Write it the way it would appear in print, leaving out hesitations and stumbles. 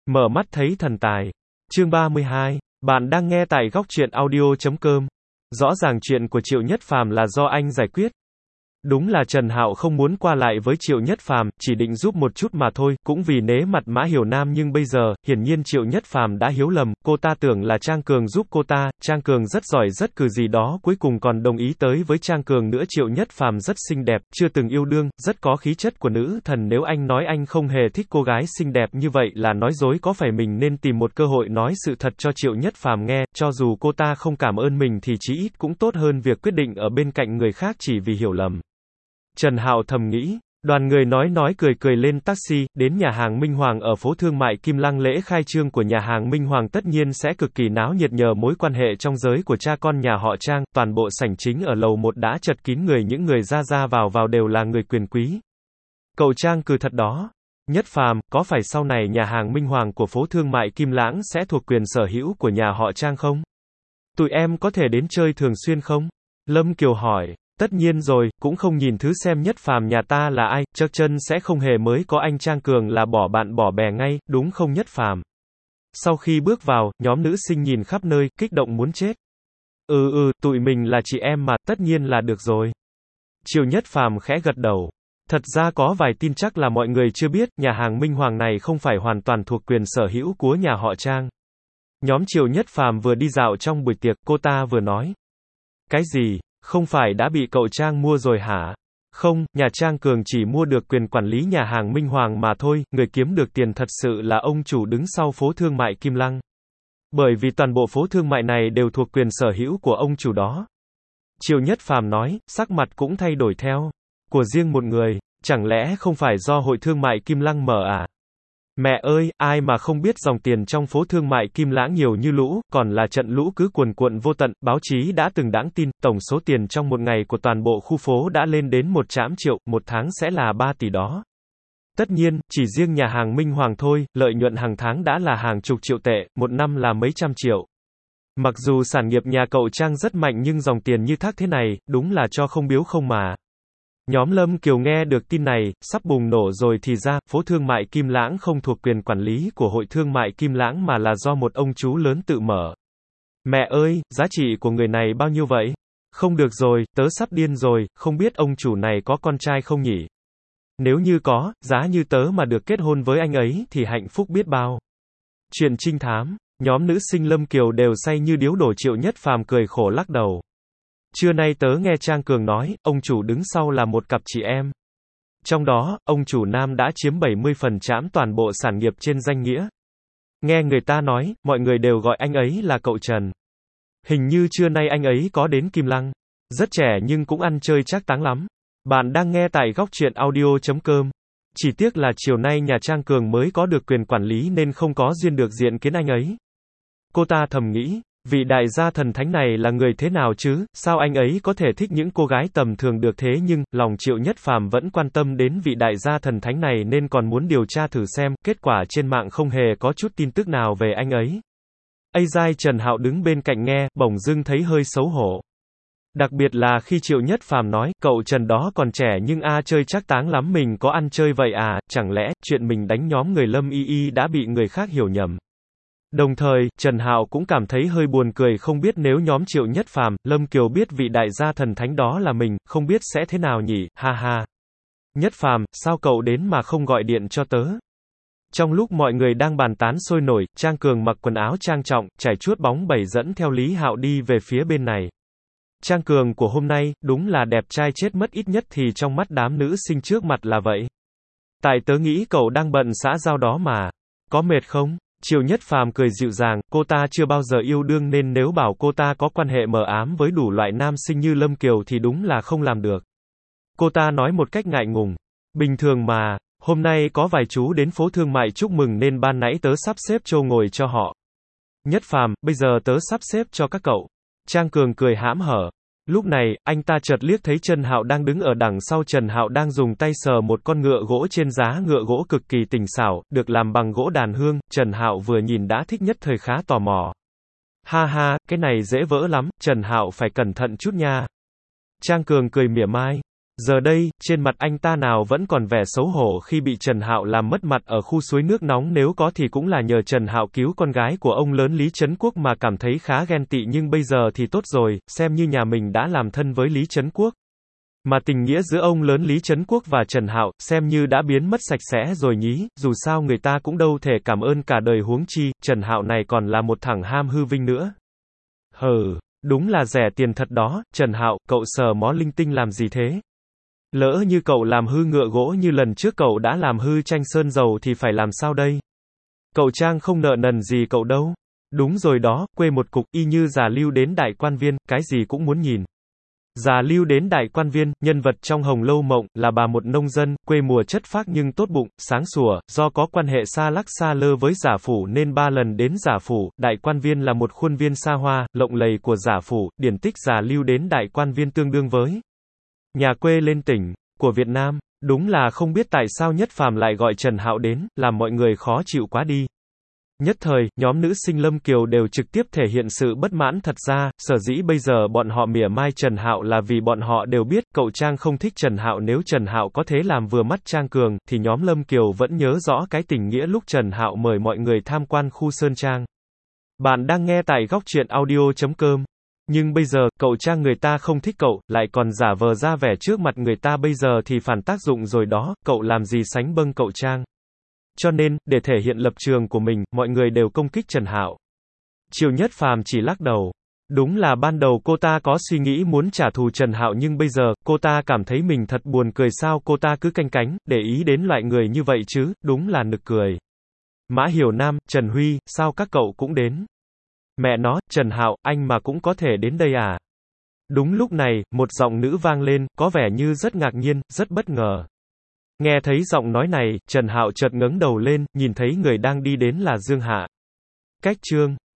Mở mắt thấy thần tài. Chương 32. Bạn đang nghe tại góc truyện audio.com. Rõ ràng chuyện của Triệu Nhất Phàm là do anh giải quyết. Đúng là Trần Hạo không muốn qua lại với Triệu Nhất Phàm, chỉ định giúp một chút mà thôi, cũng vì nể mặt Mã Hiểu Nam, nhưng bây giờ, hiển nhiên Triệu Nhất Phàm đã hiểu lầm, cô ta tưởng là Trang Cường giúp cô ta, Trang Cường rất giỏi rất cừ gì đó, cuối cùng còn đồng ý tới với Trang Cường nữa. Triệu Nhất Phàm rất xinh đẹp, chưa từng yêu đương, rất có khí chất của nữ thần, nếu anh nói anh không hề thích cô gái xinh đẹp như vậy là nói dối, có phải mình nên tìm một cơ hội nói sự thật cho Triệu Nhất Phàm nghe, cho dù cô ta không cảm ơn mình thì chí ít cũng tốt hơn việc quyết định ở bên cạnh người khác chỉ vì hiểu lầm. Trần Hạo thầm nghĩ. Đoàn người nói cười cười lên taxi, đến nhà hàng Minh Hoàng ở phố thương mại Kim Lăng. Lễ khai trương của nhà hàng Minh Hoàng tất nhiên sẽ cực kỳ náo nhiệt nhờ mối quan hệ trong giới của cha con nhà họ Trang, toàn bộ sảnh chính ở lầu 1 đã chật kín người, những người ra vào đều là người quyền quý. Cậu Trang cừ thật đó. Nhất Phàm, có phải sau này nhà hàng Minh Hoàng của phố thương mại Kim Lãng sẽ thuộc quyền sở hữu của nhà họ Trang không? Tụi em có thể đến chơi thường xuyên không? Lâm Kiều hỏi. Tất nhiên rồi, cũng không nhìn thứ xem Nhất Phàm nhà ta là ai, chắc chân sẽ không hề mới có anh Trang Cường là bỏ bạn bỏ bè ngay, đúng không Nhất Phàm? Sau khi bước vào, nhóm nữ sinh nhìn khắp nơi, kích động muốn chết. Tụi mình là chị em mà, tất nhiên là được rồi. Triệu Nhất Phàm khẽ gật đầu. Thật ra có vài tin chắc là mọi người chưa biết, nhà hàng Minh Hoàng này không phải hoàn toàn thuộc quyền sở hữu của nhà họ Trang. Nhóm Triệu Nhất Phàm vừa đi dạo trong buổi tiệc, cô ta vừa nói. Cái gì? Không phải đã bị cậu Trang mua rồi hả? Không, nhà Trang Cường chỉ mua được quyền quản lý nhà hàng Minh Hoàng mà thôi, người kiếm được tiền thật sự là ông chủ đứng sau phố thương mại Kim Lăng. Bởi vì toàn bộ phố thương mại này đều thuộc quyền sở hữu của ông chủ đó. Triệu Nhất Phàm nói, sắc mặt cũng thay đổi theo. Của riêng một người, chẳng lẽ không phải do hội thương mại Kim Lăng mở à? Mẹ ơi, ai mà không biết dòng tiền trong phố thương mại Kim Lãng nhiều như lũ, còn là trận lũ cứ cuồn cuộn vô tận, báo chí đã từng đãng tin, tổng số tiền trong một ngày của toàn bộ khu phố đã lên đến 100 triệu, một tháng sẽ là 3 tỷ đó. Tất nhiên, chỉ riêng nhà hàng Minh Hoàng thôi, lợi nhuận hàng tháng đã là hàng chục triệu tệ, một năm là mấy trăm triệu. Mặc dù sản nghiệp nhà cậu Trang rất mạnh nhưng dòng tiền như thác thế này, đúng là cho không biếu không mà. Nhóm Lâm Kiều nghe được tin này, sắp bùng nổ rồi. Thì ra, phố thương mại Kim Lãng không thuộc quyền quản lý của hội thương mại Kim Lãng mà là do một ông chú lớn tự mở. Mẹ ơi, giá trị của người này bao nhiêu vậy? Không được rồi, tớ sắp điên rồi, không biết ông chủ này có con trai không nhỉ? Nếu như có, giá như tớ mà được kết hôn với anh ấy thì hạnh phúc biết bao. Chuyện trinh thám, nhóm nữ sinh Lâm Kiều đều say như điếu đổ. Triệu Nhất Phàm cười khổ lắc đầu. Trưa nay tớ nghe Trang Cường nói, ông chủ đứng sau là một cặp chị em. Trong đó, ông chủ nam đã chiếm 70% toàn bộ sản nghiệp trên danh nghĩa. Nghe người ta nói, mọi người đều gọi anh ấy là cậu Trần. Hình như trưa nay anh ấy có đến Kim Lăng. Rất trẻ nhưng cũng ăn chơi chắc táng lắm. Bạn đang nghe tại góc truyện audio.com. Chỉ tiếc là chiều nay nhà Trang Cường mới có được quyền quản lý nên không có duyên được diện kiến anh ấy. Cô ta thầm nghĩ. Vị đại gia thần thánh này là người thế nào chứ, sao anh ấy có thể thích những cô gái tầm thường được thế, nhưng, lòng Triệu Nhất Phàm vẫn quan tâm đến vị đại gia thần thánh này nên còn muốn điều tra thử xem, kết quả trên mạng không hề có chút tin tức nào về anh ấy. Dai Trần Hạo đứng bên cạnh nghe, bỗng dưng thấy hơi xấu hổ. Đặc biệt là khi Triệu Nhất Phàm nói, cậu Trần đó còn trẻ nhưng chơi chắc táng lắm, mình có ăn chơi vậy à, chẳng lẽ, chuyện mình đánh nhóm người Lâm Y đã bị người khác hiểu nhầm. Đồng thời, Trần Hạo cũng cảm thấy hơi buồn cười, không biết nếu nhóm Triệu Nhất Phàm, Lâm Kiều biết vị đại gia thần thánh đó là mình, không biết sẽ thế nào nhỉ, ha ha. Nhất Phàm, sao cậu đến mà không gọi điện cho tớ? Trong lúc mọi người đang bàn tán sôi nổi, Trang Cường mặc quần áo trang trọng, trải chuốt bóng bẩy dẫn theo Lý Hạo đi về phía bên này. Trang Cường của hôm nay, đúng là đẹp trai chết mất, ít nhất thì trong mắt đám nữ sinh trước mặt là vậy. Tại tớ nghĩ cậu đang bận xã giao đó mà. Có mệt không? Triệu Nhất Phàm cười dịu dàng, cô ta chưa bao giờ yêu đương nên nếu bảo cô ta có quan hệ mờ ám với đủ loại nam sinh như Lâm Kiều thì đúng là không làm được. Cô ta nói một cách ngại ngùng. Bình thường mà, hôm nay có vài chú đến phố thương mại chúc mừng nên ban nãy tớ sắp xếp chỗ ngồi cho họ. Nhất Phàm, bây giờ tớ sắp xếp cho các cậu. Trang Cường cười hãm hở. Lúc này, anh ta chợt liếc thấy Trần Hạo đang đứng ở đằng sau. Trần Hạo đang dùng tay sờ một con ngựa gỗ trên giá ngựa gỗ cực kỳ tinh xảo, được làm bằng gỗ đàn hương. Trần Hạo vừa nhìn đã thích, nhất thời khá tò mò. Ha ha, cái này dễ vỡ lắm, Trần Hạo phải cẩn thận chút nha. Trang Cường cười mỉa mai. Giờ đây, trên mặt anh ta nào vẫn còn vẻ xấu hổ khi bị Trần Hạo làm mất mặt ở khu suối nước nóng, nếu có thì cũng là nhờ Trần Hạo cứu con gái của ông lớn Lý Trấn Quốc mà cảm thấy khá ghen tị, nhưng bây giờ thì tốt rồi, xem như nhà mình đã làm thân với Lý Trấn Quốc. Mà tình nghĩa giữa ông lớn Lý Trấn Quốc và Trần Hạo, xem như đã biến mất sạch sẽ rồi nhí, dù sao người ta cũng đâu thể cảm ơn cả đời, huống chi, Trần Hạo này còn là một thằng ham hư vinh nữa. Hừ, đúng là rẻ tiền thật đó, Trần Hạo, cậu sờ mó linh tinh làm gì thế? Lỡ như cậu làm hư ngựa gỗ như lần trước cậu đã làm hư tranh sơn dầu thì phải làm sao đây? Cậu Trang không nợ nần gì cậu đâu. Đúng rồi đó, quê một cục, y như già Lưu đến Đại Quan Viên, cái gì cũng muốn nhìn. Già Lưu đến Đại Quan Viên, nhân vật trong Hồng Lâu Mộng, là bà một nông dân, quê mùa chất phác nhưng tốt bụng, sáng sủa, do có quan hệ xa lắc xa lơ với giả phủ nên 3 lần đến giả phủ. Đại Quan Viên là một khuôn viên xa hoa, lộng lẫy của giả phủ, điển tích Già Lưu đến Đại Quan Viên tương đương với nhà quê lên tỉnh của Việt Nam. Đúng là không biết tại sao Nhất Phàm lại gọi Trần Hạo đến, làm mọi người khó chịu quá đi. Nhất thời, nhóm nữ sinh Lâm Kiều đều trực tiếp thể hiện sự bất mãn. Thật ra, sở dĩ bây giờ bọn họ mỉa mai Trần Hạo là vì bọn họ đều biết, cậu Trang không thích Trần Hạo. Nếu Trần Hạo có thế làm vừa mắt Trang Cường, thì nhóm Lâm Kiều vẫn nhớ rõ cái tình nghĩa lúc Trần Hạo mời mọi người tham quan khu Sơn Trang. Bạn đang nghe tại góc truyện audio.com. Nhưng bây giờ, cậu Trang người ta không thích cậu, lại còn giả vờ ra vẻ trước mặt người ta, bây giờ thì phản tác dụng rồi đó, cậu làm gì sánh bâng cậu Trang. Cho nên, để thể hiện lập trường của mình, mọi người đều công kích Trần Hạo. Triệu Nhất Phàm chỉ lắc đầu. Đúng là ban đầu cô ta có suy nghĩ muốn trả thù Trần Hạo, nhưng bây giờ, cô ta cảm thấy mình thật buồn cười. Sao cô ta cứ canh cánh, để ý đến loại người như vậy chứ, đúng là nực cười. Mã Hiểu Nam, Trần Huy, sao các cậu cũng đến? Mẹ nó, Trần Hạo, anh mà cũng có thể đến đây à? Đúng lúc này, một giọng nữ vang lên, có vẻ như rất ngạc nhiên, rất bất ngờ. Nghe thấy giọng nói này, Trần Hạo chợt ngẩng đầu lên, nhìn thấy người đang đi đến là Dương Hạ. Cách chương